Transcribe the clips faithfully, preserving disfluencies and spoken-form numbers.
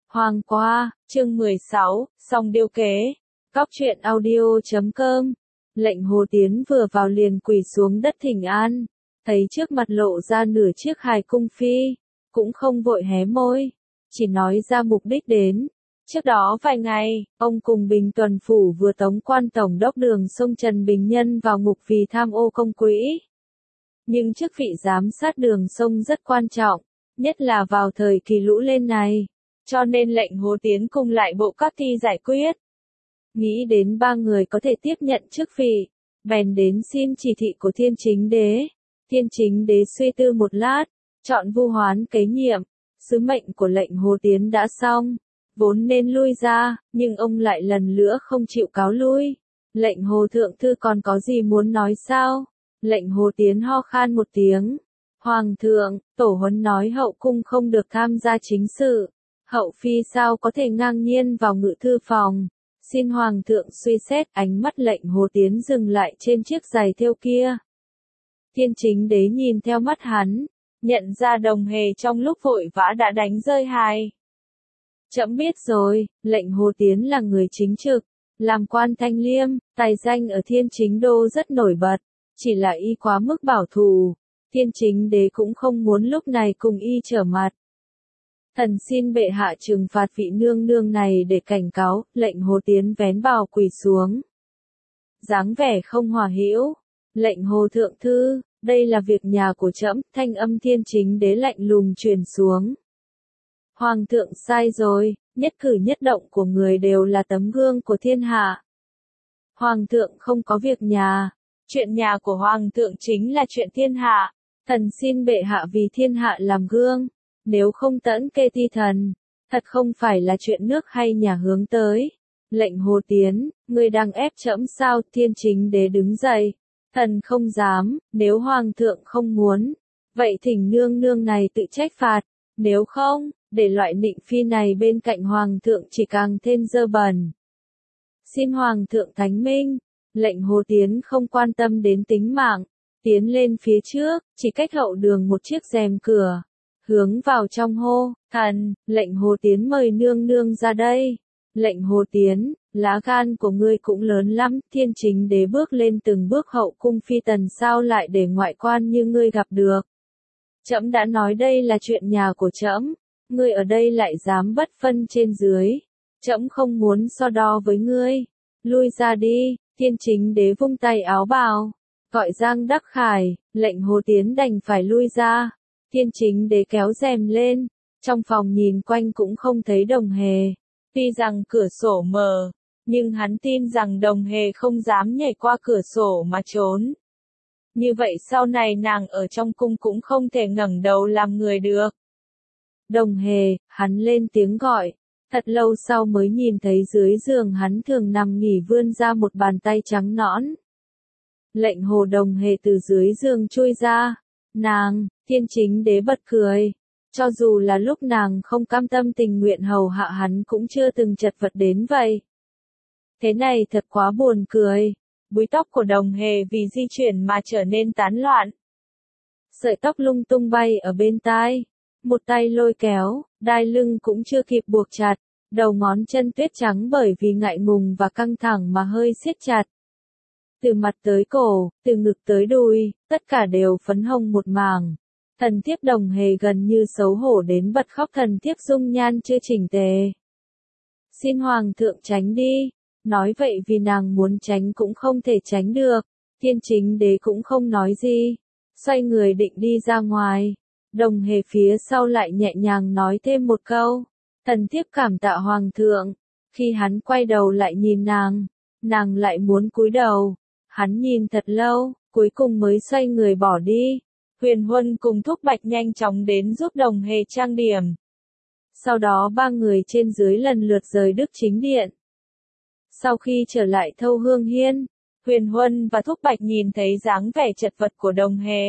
Hoàng qua, chương mười sáu, xong điêu kế. Cóc truyện audio chấm com. Lệnh Hồ Tiến vừa vào liền quỳ xuống đất thỉnh an, thấy trước mặt lộ ra nửa chiếc hài cung phi, cũng không vội hé môi, chỉ nói ra mục đích đến. Trước đó vài ngày, ông cùng Bình Tuần Phủ vừa tống quan tổng đốc Đường Sông Trần Bình Nhân vào ngục vì tham ô công quỹ. Nhưng chức vị giám sát Đường Sông rất quan trọng, nhất là vào thời kỳ lũ lên này, cho nên lệnh Hồ Tiến cùng lại bộ các thi giải quyết. Nghĩ đến ba người có thể tiếp nhận chức vị, bèn đến xin chỉ thị của Thiên Chính Đế. Thiên Chính Đế suy tư một lát, chọn Vu Hoán kế nhiệm. Sứ mệnh của lệnh Hồ Tiến đã xong, vốn nên lui ra, nhưng ông lại lần nữa không chịu cáo lui. Lệnh Hồ Thượng Thư còn có gì muốn nói sao? Lệnh Hồ Tiến ho khan một tiếng. Hoàng thượng, Tổ Huấn nói hậu cung không được tham gia chính sự. Hậu phi sao có thể ngang nhiên vào ngự thư phòng? Xin Hoàng thượng suy xét. Ánh mắt lệnh Hồ Tiến dừng lại trên chiếc giày thêu kia. Thiên Chính Đế nhìn theo mắt hắn, nhận ra Đồng Hề trong lúc vội vã đã đánh rơi hài. Trẫm biết rồi, lệnh Hồ Tiến là người chính trực, làm quan thanh liêm, tài danh ở Thiên Chính Đô rất nổi bật, chỉ là y quá mức bảo thủ. Thiên Chính Đế cũng không muốn lúc này cùng y trở mặt. Thần xin bệ hạ trừng phạt vị nương nương này để cảnh cáo. Lệnh Hồ Tiến vén bào quỳ xuống, dáng vẻ không hòa hữu. Lệnh Hồ Thượng Thư, đây là việc nhà của trẫm. Thanh âm Thiên Chính Đế lạnh lùng truyền xuống. Hoàng thượng sai rồi, nhất cử nhất động của người đều là tấm gương của thiên hạ. Hoàng thượng không có việc nhà, chuyện nhà của Hoàng thượng chính là chuyện thiên hạ. Thần xin bệ hạ vì thiên hạ làm gương, nếu không tẫn kê ti thần, thật không phải là chuyện nước hay nhà hướng tới. Lệnh Hồ Tiến, người đang ép trẫm sao? Thiên Chính Đế đứng dậy. Thần không dám, nếu Hoàng thượng không muốn, vậy thỉnh nương nương này tự trách phạt, nếu không, để loại nịnh phi này bên cạnh Hoàng thượng chỉ càng thêm dơ bẩn. Xin Hoàng thượng thánh minh. Lệnh Hồ Tiến không quan tâm đến tính mạng, tiến lên phía trước, chỉ cách hậu đường một chiếc rèm cửa, hướng vào trong hô, thần, lệnh Hồ Tiến mời nương nương ra đây. Lệnh Hồ Tiến, lá gan của ngươi cũng lớn lắm. Thiên Chính Đế bước lên từng bước hậu cung phi tần sao lại để ngoại quan như ngươi gặp được. Trẫm đã nói đây là chuyện nhà của trẫm, ngươi ở đây lại dám bất phân trên dưới. Trẫm không muốn so đo với ngươi, lui ra đi. Thiên Chính Đế vung tay áo bào, gọi Giang Đắc Khải. Lệnh Hồ Tiến đành phải lui ra. Thiên Chính Đế kéo rèm lên, trong phòng nhìn quanh cũng không thấy Đồng Hề. Tuy rằng cửa sổ mờ, nhưng hắn tin rằng Đồng Hề không dám nhảy qua cửa sổ mà trốn. Như vậy sau này nàng ở trong cung cũng không thể ngẩng đầu làm người được. Đồng Hề, hắn lên tiếng gọi. Thật lâu sau mới nhìn thấy dưới giường hắn thường nằm nghỉ vươn ra một bàn tay trắng nõn. Lệnh Hồ Đồng Hề từ dưới giường chui ra. Nàng, Thiên Chính Đế bật cười. Cho dù là lúc nàng không cam tâm tình nguyện hầu hạ hắn cũng chưa từng chật vật đến vậy. Thế này thật quá buồn cười. Búi tóc của Đồng Hề vì di chuyển mà trở nên tán loạn. Sợi tóc lung tung bay ở bên tai. Một tay lôi kéo, đai lưng cũng chưa kịp buộc chặt. Đầu ngón chân tuyết trắng bởi vì ngại ngùng và căng thẳng mà hơi siết chặt. Từ mặt tới cổ, từ ngực tới đùi, tất cả đều phấn hồng một mảng. Thần thiếp Đồng Hề gần như xấu hổ đến bật khóc. Thần thiếp dung nhan chưa chỉnh tề. Xin Hoàng thượng tránh đi. Nói vậy vì nàng muốn tránh cũng không thể tránh được. Thiên Chính Đế cũng không nói gì, xoay người định đi ra ngoài. Đồng Hề phía sau lại nhẹ nhàng nói thêm một câu. Thần thiếp cảm tạ Hoàng thượng. Khi hắn quay đầu lại nhìn nàng, nàng lại muốn cúi đầu. Hắn nhìn thật lâu, cuối cùng mới xoay người bỏ đi. Huyền Huân cùng Thúc Bạch nhanh chóng đến giúp Đồng Hề trang điểm. Sau đó ba người trên dưới lần lượt rời Đức Chính Điện. Sau khi trở lại Thâu Hương Hiên, Huyền Huân và Thúc Bạch nhìn thấy dáng vẻ chật vật của Đồng Hề.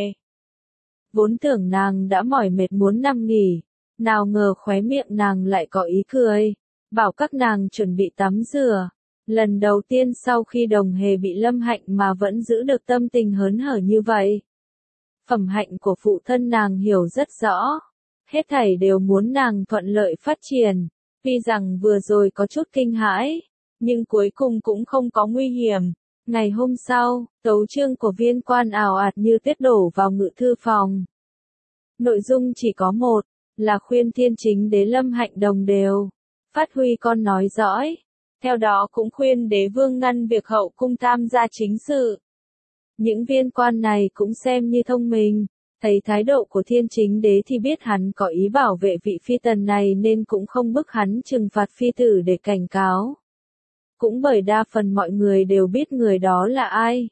Vốn tưởng nàng đã mỏi mệt muốn nằm nghỉ, nào ngờ khóe miệng nàng lại có ý cười, bảo các nàng chuẩn bị tắm rửa. Lần đầu tiên sau khi Đồng Hề bị lâm hạnh mà vẫn giữ được tâm tình hớn hở như vậy. Phẩm hạnh của phụ thân nàng hiểu rất rõ, hết thảy đều muốn nàng thuận lợi phát triển. Tuy rằng vừa rồi có chút kinh hãi, nhưng cuối cùng cũng không có nguy hiểm. Ngày hôm sau, tấu chương của Viên Quan ào ạt như tuyết đổ vào ngự thư phòng. Nội dung chỉ có một, là khuyên Thiên Chính Đế Lâm Hạnh đồng đều, phát huy con nói dõi. Theo đó cũng khuyên đế vương ngăn việc hậu cung tham gia chính sự. Những viên quan này cũng xem như thông minh, thấy thái độ của Thiên Chính Đế thì biết hắn có ý bảo vệ vị phi tần này nên cũng không bức hắn trừng phạt phi tử để cảnh cáo. Cũng bởi đa phần mọi người đều biết người đó là ai.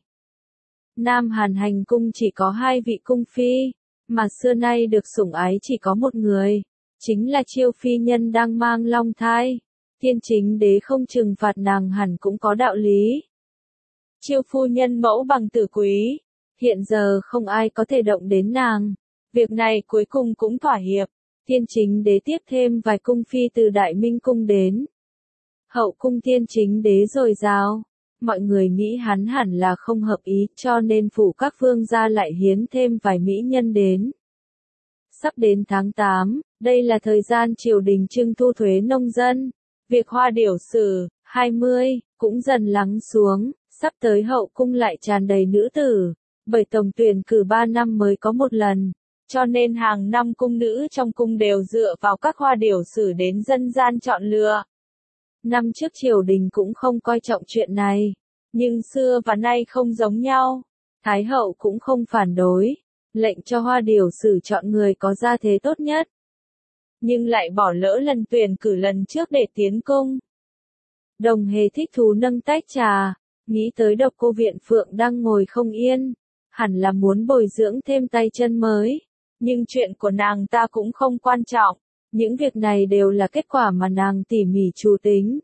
Nam Hàn hành cung chỉ có hai vị cung phi, mà xưa nay được sủng ái chỉ có một người, chính là Chiêu phi nhân đang mang long thai. Thiên Chính Đế không trừng phạt nàng hẳn cũng có đạo lý. Chiêu phu nhân mẫu bằng tử quý, hiện giờ không ai có thể động đến nàng. Việc này cuối cùng cũng thỏa hiệp, Thiên Chính Đế tiếp thêm vài cung phi từ Đại Minh cung đến. Hậu cung Thiên Chính Đế dồi dào, mọi người nghĩ hắn hẳn là không hợp ý cho nên phủ các vương gia lại hiến thêm vài mỹ nhân đến. Sắp đến tháng tám, đây là thời gian triều đình trưng thu thuế nông dân. Việc hoa điểu sử, hai mươi, cũng dần lắng xuống, sắp tới hậu cung lại tràn đầy nữ tử, bởi tổng tuyển cử ba năm mới có một lần, cho nên hàng năm cung nữ trong cung đều dựa vào các hoa điểu sử đến dân gian chọn lựa. Năm trước triều đình cũng không coi trọng chuyện này, nhưng xưa và nay không giống nhau, Thái hậu cũng không phản đối, lệnh cho hoa điểu sử chọn người có gia thế tốt nhất. Nhưng lại bỏ lỡ lần tuyển cử lần trước để tiến cung. Đồng Hề thích thú nâng tách trà, nghĩ tới Độc Cô Viện Phượng đang ngồi không yên, hẳn là muốn bồi dưỡng thêm tay chân mới, nhưng chuyện của nàng ta cũng không quan trọng, những việc này đều là kết quả mà nàng tỉ mỉ chủ tính.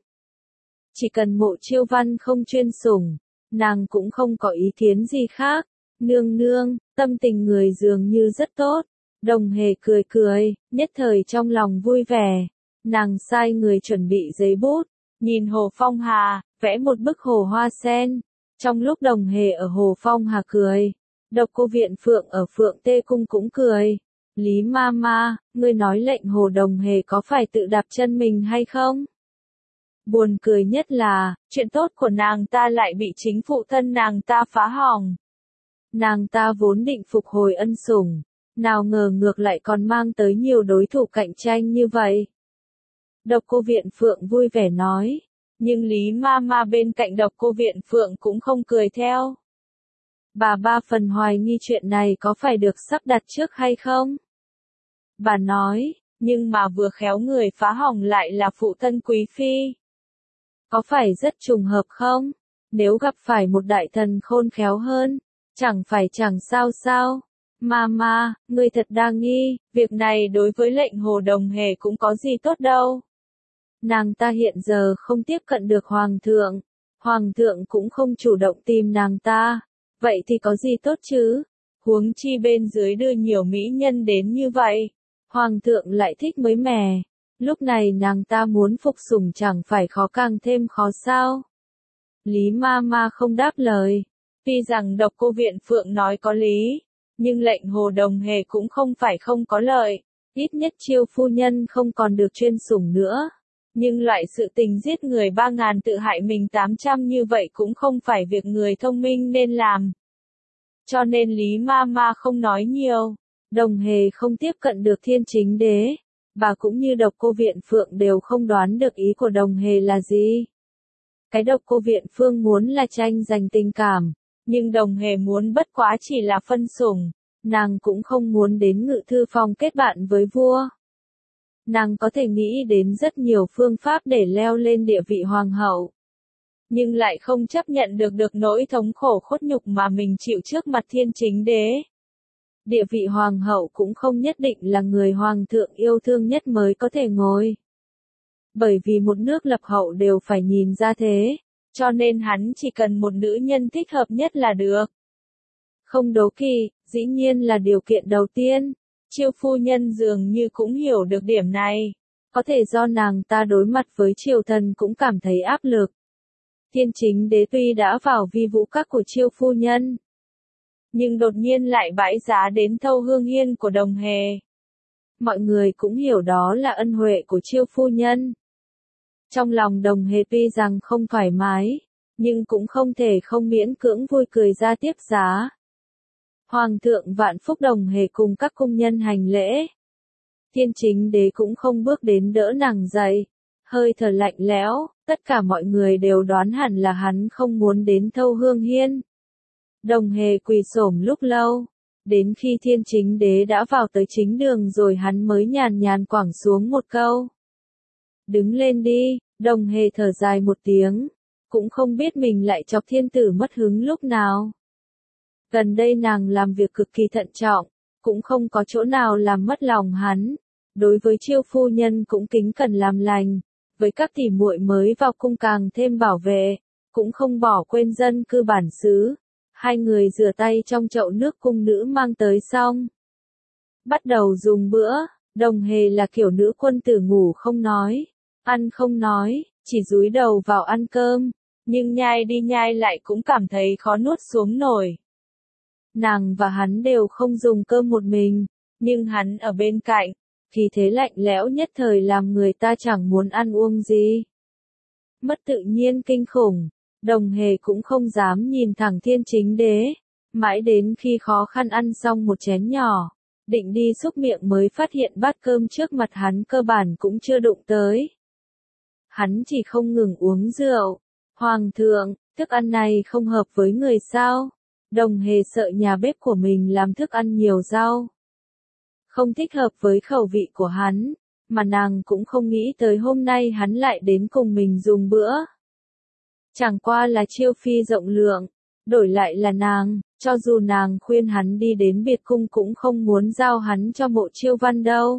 Chỉ cần Mộ Chiêu Văn không chuyên sủng, nàng cũng không có ý kiến gì khác. Nương nương, tâm tình người dường như rất tốt. Đồng Hề cười cười, nhất thời trong lòng vui vẻ. Nàng sai người chuẩn bị giấy bút, nhìn Hồ Phong Hà, vẽ một bức hồ hoa sen. Trong lúc Đồng Hề ở Hồ Phong Hà cười, Độc Cô Viện Phượng ở Phượng Tê Cung cũng cười. Lý ma ma, ngươi nói lệnh Hồ Đồng Hề có phải tự đạp chân mình hay không? Buồn cười nhất là, chuyện tốt của nàng ta lại bị chính phụ thân nàng ta phá hỏng. Nàng ta vốn định phục hồi ân sủng, nào ngờ ngược lại còn mang tới nhiều đối thủ cạnh tranh như vậy. Độc Cô Viện Phượng vui vẻ nói, nhưng Lý ma ma bên cạnh Độc Cô Viện Phượng cũng không cười theo. Bà ba phần hoài nghi chuyện này có phải được sắp đặt trước hay không? Bà nói, nhưng mà vừa khéo người phá hỏng lại là phụ thân quý phi. Có phải rất trùng hợp không? Nếu gặp phải một đại thần khôn khéo hơn, chẳng phải chẳng sao sao? Mama, ngươi thật đa nghi, việc này đối với lệnh Hồ Đồng Hề cũng có gì tốt đâu. Nàng ta hiện giờ không tiếp cận được Hoàng thượng, Hoàng thượng cũng không chủ động tìm nàng ta, vậy thì có gì tốt chứ? Huống chi bên dưới đưa nhiều mỹ nhân đến như vậy, Hoàng thượng lại thích mới mẻ, lúc này nàng ta muốn phục sủng chẳng phải khó càng thêm khó sao? Lý Mama không đáp lời, tuy rằng Độc Cô Viện Phượng nói có lý, nhưng lệnh Hồ Đồng Hề cũng không phải không có lợi, ít nhất Chiêu phu nhân không còn được chuyên sủng nữa. Nhưng loại sự tình giết người ba ngàn tự hại mình tám trăm như vậy cũng không phải việc người thông minh nên làm. Cho nên Lý Mama không nói nhiều. Đồng Hề không tiếp cận được Thiên Chính Đế. Bà cũng như Độc Cô Viện Phượng đều không đoán được ý của Đồng Hề là gì. Cái Độc Cô Viện Phượng muốn là tranh giành tình cảm, nhưng Đồng Hề muốn bất quá chỉ là phân sủng. Nàng cũng không muốn đến ngự thư phòng kết bạn với vua. Nàng có thể nghĩ đến rất nhiều phương pháp để leo lên địa vị hoàng hậu. Nhưng lại không chấp nhận được được nỗi thống khổ khuất nhục mà mình chịu trước mặt Thiên Chính Đế. Địa vị hoàng hậu cũng không nhất định là người hoàng thượng yêu thương nhất mới có thể ngồi. Bởi vì một nước lập hậu đều phải nhìn ra thế, cho nên hắn chỉ cần một nữ nhân thích hợp nhất là được. Không đố kỵ, dĩ nhiên là điều kiện đầu tiên. Chiêu phu nhân dường như cũng hiểu được điểm này. Có thể do nàng ta đối mặt với triều thần cũng cảm thấy áp lực. Thiên Chính Đế tuy đã vào vi vũ các của Chiêu phu nhân, nhưng đột nhiên lại bãi giá đến thâu hương hiên của Đồng Hề. Mọi người cũng hiểu đó là ân huệ của Chiêu phu nhân, Trong lòng Đồng Hề tuy rằng không thoải mái, nhưng cũng không thể không miễn cưỡng vui cười ra tiếp giá. Hoàng thượng vạn phúc. Đồng Hề cùng các cung nhân hành lễ. Thiên Chính Đế cũng không bước đến đỡ nàng dậy, hơi thở lạnh lẽo, tất cả mọi người đều đoán hẳn là hắn không muốn đến Thâu Hương Hiên. Đồng Hề quỳ xổm lúc lâu, đến khi Thiên Chính Đế đã vào tới chính đường rồi hắn mới nhàn nhàn quẳng xuống một câu. Đứng lên đi. Đồng Hề thở dài một tiếng, cũng không biết mình lại chọc thiên tử mất hứng lúc nào. Gần đây nàng làm việc cực kỳ thận trọng, cũng không có chỗ nào làm mất lòng hắn. Đối với Chiêu phu nhân cũng kính cẩn làm lành, với các tỷ muội mới vào cung càng thêm bảo vệ, cũng không bỏ quên dân cư bản xứ. Hai người rửa tay trong chậu nước cung nữ mang tới xong, bắt đầu dùng bữa. Đồng Hề là kiểu nữ quân tử ngủ không nói, ăn không nói, chỉ dúi đầu vào ăn cơm, nhưng nhai đi nhai lại cũng cảm thấy khó nuốt xuống nổi. Nàng và hắn đều không dùng cơm một mình, nhưng hắn ở bên cạnh, khí thế lạnh lẽo nhất thời làm người ta chẳng muốn ăn uống gì. Mất tự nhiên kinh khủng, Đồng Hề cũng không dám nhìn thẳng Thiên Chính Đế, mãi đến khi khó khăn ăn xong một chén nhỏ, định đi xúc miệng mới phát hiện bát cơm trước mặt hắn cơ bản cũng chưa đụng tới. Hắn chỉ không ngừng uống rượu. Hoàng thượng, thức ăn này không hợp với người sao? Đồng Hề sợ nhà bếp của mình làm thức ăn nhiều rau, không thích hợp với khẩu vị của hắn, mà nàng cũng không nghĩ tới hôm nay hắn lại đến cùng mình dùng bữa. Chẳng qua là Chiêu phi rộng lượng, đổi lại là nàng, cho dù nàng khuyên hắn đi đến biệt cung cũng không muốn giao hắn cho Mộ Chiêu Văn đâu.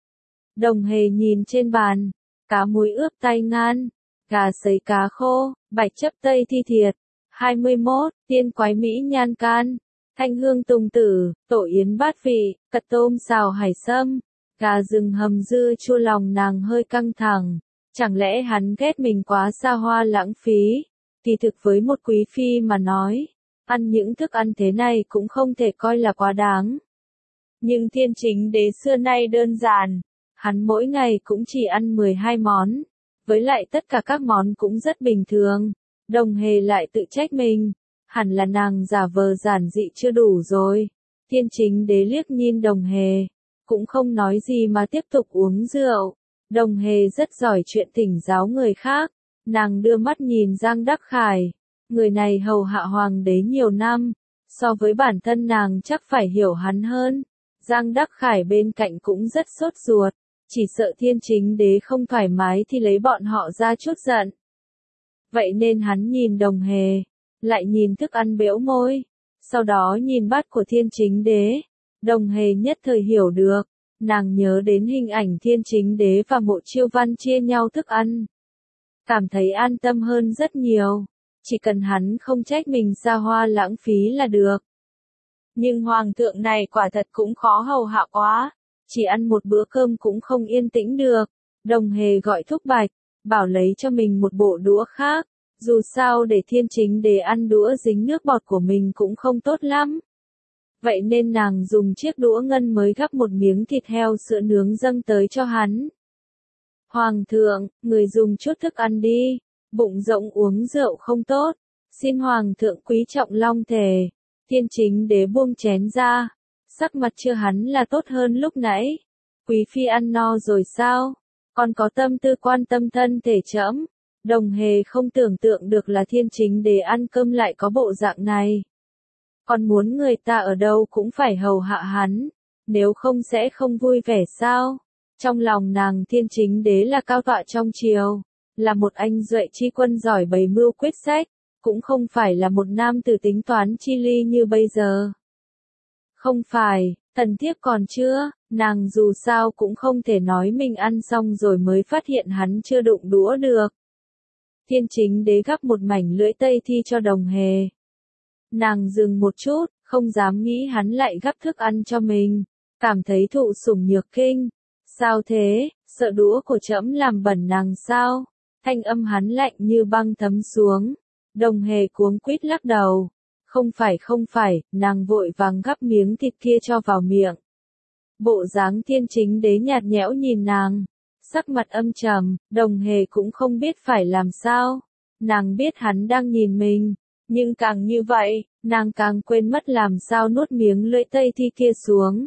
Đồng Hề nhìn trên bàn, cá muối ướp tay ngan, gà sấy cá khô, bạch chấp tây thi thiệt, hai mươi mốt, tiên quái mỹ nhan can, thanh hương tùng tử, tổ yến bát vị, cật tôm xào hải sâm, gà rừng hầm dưa chua. Lòng nàng hơi căng thẳng, chẳng lẽ hắn ghét mình quá xa hoa lãng phí? Kỳ thực với một quý phi mà nói, ăn những thức ăn thế này cũng không thể coi là quá đáng. Nhưng Thiên Chính Đế xưa nay đơn giản, hắn mỗi ngày cũng chỉ ăn mười hai món, với lại tất cả các món cũng rất bình thường. Đồng Hề lại tự trách mình, hẳn là nàng giả vờ giản dị chưa đủ rồi. Thiên Chính Đế liếc nhìn Đồng Hề, cũng không nói gì mà tiếp tục uống rượu. Đồng Hề rất giỏi chuyện thỉnh giáo người khác, nàng đưa mắt nhìn Giang Đắc Khải, người này hầu hạ hoàng đế nhiều năm, so với bản thân nàng chắc phải hiểu hắn hơn. Giang Đắc Khải bên cạnh cũng rất sốt ruột, chỉ sợ Thiên Chính Đế không thoải mái thì lấy bọn họ ra chút giận. Vậy nên hắn nhìn Đồng Hề, lại nhìn thức ăn bẽo môi, sau đó nhìn bát của Thiên Chính Đế. Đồng Hề nhất thời hiểu được, nàng nhớ đến hình ảnh Thiên Chính Đế và Mộ Chiêu Văn chia nhau thức ăn, cảm thấy an tâm hơn rất nhiều, chỉ cần hắn không trách mình xa hoa lãng phí là được. Nhưng hoàng thượng này quả thật cũng khó hầu hạ quá, chỉ ăn một bữa cơm cũng không yên tĩnh được. Đồng Hề gọi thúc Bạch, bảo lấy cho mình một bộ đũa khác, dù sao để Thiên Chính Đế ăn đũa dính nước bọt của mình cũng không tốt lắm. Vậy nên nàng dùng chiếc đũa ngân mới gắp một miếng thịt heo sữa nướng dâng tới cho hắn. Hoàng thượng, người dùng chút thức ăn đi, bụng rộng uống rượu không tốt, xin hoàng thượng quý trọng long thể. Thiên Chính Đế buông chén ra, sắc mặt chưa hắn là tốt hơn lúc nãy. Quý phi ăn no rồi sao? Còn có tâm tư quan tâm thân thể trẫm. Đồng Hề không tưởng tượng được là Thiên Chính Đế ăn cơm lại có bộ dạng này. Còn muốn người ta ở đâu cũng phải hầu hạ hắn, nếu không sẽ không vui vẻ sao? Trong lòng nàng Thiên Chính Đế là cao tọa trong triều, là một anh duệ chi quân giỏi bày mưu quyết sách, cũng không phải là một nam tử tính toán chi ly như bây giờ. Không phải, Tần Thiếp còn chưa, nàng dù sao cũng không thể nói mình ăn xong rồi mới phát hiện hắn chưa đụng đũa được. Thiên Chính Đế gắp một mảnh lưỡi tây thi cho Đồng Hề. Nàng dừng một chút, không dám nghĩ hắn lại gắp thức ăn cho mình, cảm thấy thụ sủng nhược kinh. Sao thế, sợ đũa của trẫm làm bẩn nàng sao? Thanh âm hắn lạnh như băng thấm xuống. Đồng Hề cuống quýt lắc đầu. Không phải không phải, nàng vội vàng gắp miếng thịt kia cho vào miệng. Bộ dáng Thiên Chính Đế nhạt nhẽo nhìn nàng. sắc mặt âm trầm, Đồng Hề cũng không biết phải làm sao. Nàng biết hắn đang nhìn mình, nhưng càng như vậy, nàng càng quên mất làm sao nuốt miếng lưỡi tây thi kia xuống.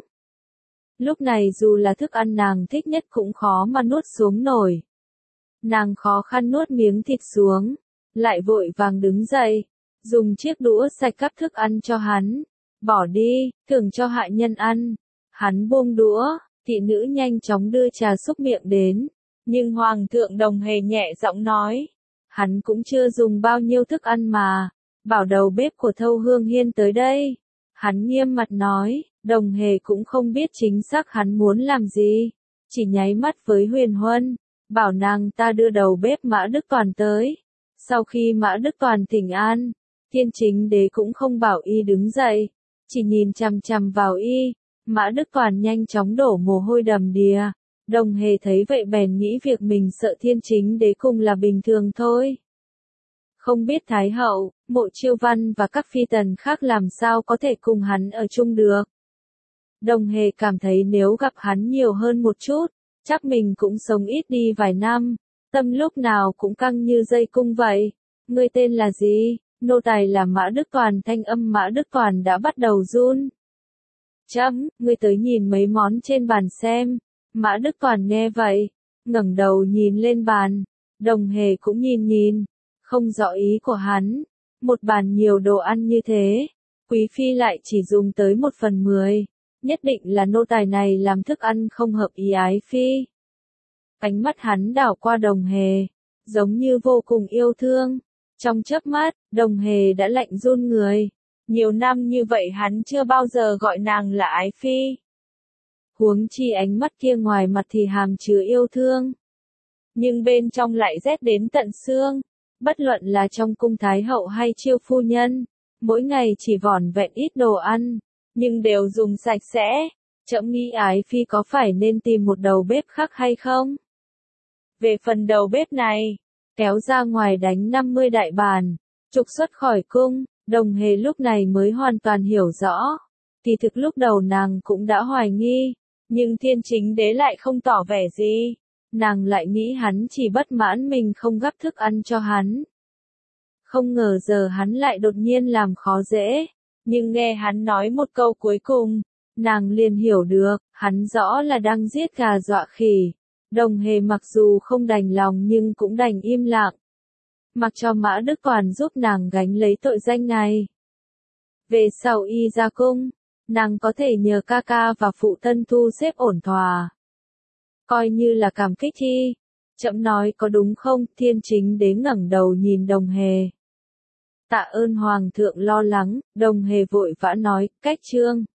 Lúc này dù là thức ăn nàng thích nhất cũng khó mà nuốt xuống nổi. Nàng khó khăn nuốt miếng thịt xuống, lại vội vàng đứng dậy, dùng chiếc đũa sạch cắp thức ăn cho hắn. Bỏ đi, thường cho hạ nhân ăn. Hắn buông đũa, thị nữ nhanh chóng đưa trà xúc miệng đến. Nhưng Hoàng thượng Đồng Hề nhẹ giọng nói. Hắn cũng chưa dùng bao nhiêu thức ăn mà. Bảo đầu bếp của Thâu Hương Hiên tới đây. Hắn nghiêm mặt nói, Đồng Hề cũng không biết chính xác hắn muốn làm gì. Chỉ nháy mắt với Huyền Huân, bảo nàng ta đưa đầu bếp Mã Đức Toàn tới. Sau khi Mã Đức Toàn thỉnh an, Thiên Chính Đế cũng không bảo y đứng dậy, chỉ nhìn chằm chằm vào y. Mã Đức Toàn nhanh chóng đổ mồ hôi đầm đìa. Đồng Hề thấy vậy bèn nghĩ việc mình sợ Thiên Chính Đế cùng là bình thường thôi. Không biết Thái Hậu, Mộ Chiêu Văn và các phi tần khác làm sao có thể cùng hắn ở chung được. Đồng Hề cảm thấy nếu gặp hắn nhiều hơn một chút, chắc mình cũng sống ít đi vài năm. Tâm lúc nào cũng căng như dây cung vậy. Ngươi tên là gì? Nô tài là Mã Đức Toàn. Thanh âm Mã Đức Toàn đã bắt đầu run. Chấm, ngươi tới nhìn mấy món trên bàn xem. Mã Đức Toàn nghe vậy, ngẩng đầu nhìn lên bàn. Đồng Hề cũng nhìn nhìn, không rõ ý của hắn. Một bàn nhiều đồ ăn như thế, Quý Phi lại chỉ dùng tới một phần mười. Nhất định là nô tài này làm thức ăn không hợp ý ái Phi. Ánh mắt hắn đảo qua Đồng Hề, giống như vô cùng yêu thương. Trong chớp mắt, Đồng Hề đã lạnh run người. Nhiều năm như vậy hắn chưa bao giờ gọi nàng là ái Phi. Huống chi ánh mắt kia ngoài mặt thì hàm chứa yêu thương, nhưng bên trong lại rét đến tận xương. Bất luận là trong cung Thái Hậu hay Chiêu phu nhân, mỗi ngày chỉ vỏn vẹn ít đồ ăn, nhưng đều dùng sạch sẽ. Trẫm nghĩ ái Phi có phải nên tìm một đầu bếp khác hay không? Về phần đầu bếp này, kéo ra ngoài đánh năm mươi đại bàn, trục xuất khỏi cung. Đồng Hề lúc này mới hoàn toàn hiểu rõ. Kỳ thực lúc đầu nàng cũng đã hoài nghi, nhưng Thiên Chính Đế lại không tỏ vẻ gì. Nàng lại nghĩ hắn chỉ bất mãn mình không gắp thức ăn cho hắn. Không ngờ giờ hắn lại đột nhiên làm khó dễ. Nhưng nghe hắn nói một câu cuối cùng, nàng liền hiểu được, hắn rõ là đang giết gà dọa khỉ. Đồng Hề mặc dù không đành lòng nhưng cũng đành im lặng. Mặc cho Mã Đức Toàn giúp nàng gánh lấy tội danh này. Về sau y ra cung, nàng có thể nhờ ca ca và phụ thân thu xếp ổn thỏa. Coi như là cảm kích chi. Trẫm nói có đúng không? Thiên Chính Đế ngẩng đầu nhìn Đồng Hề. Tạ ơn Hoàng thượng lo lắng. Đồng Hề vội vã nói, cách trương.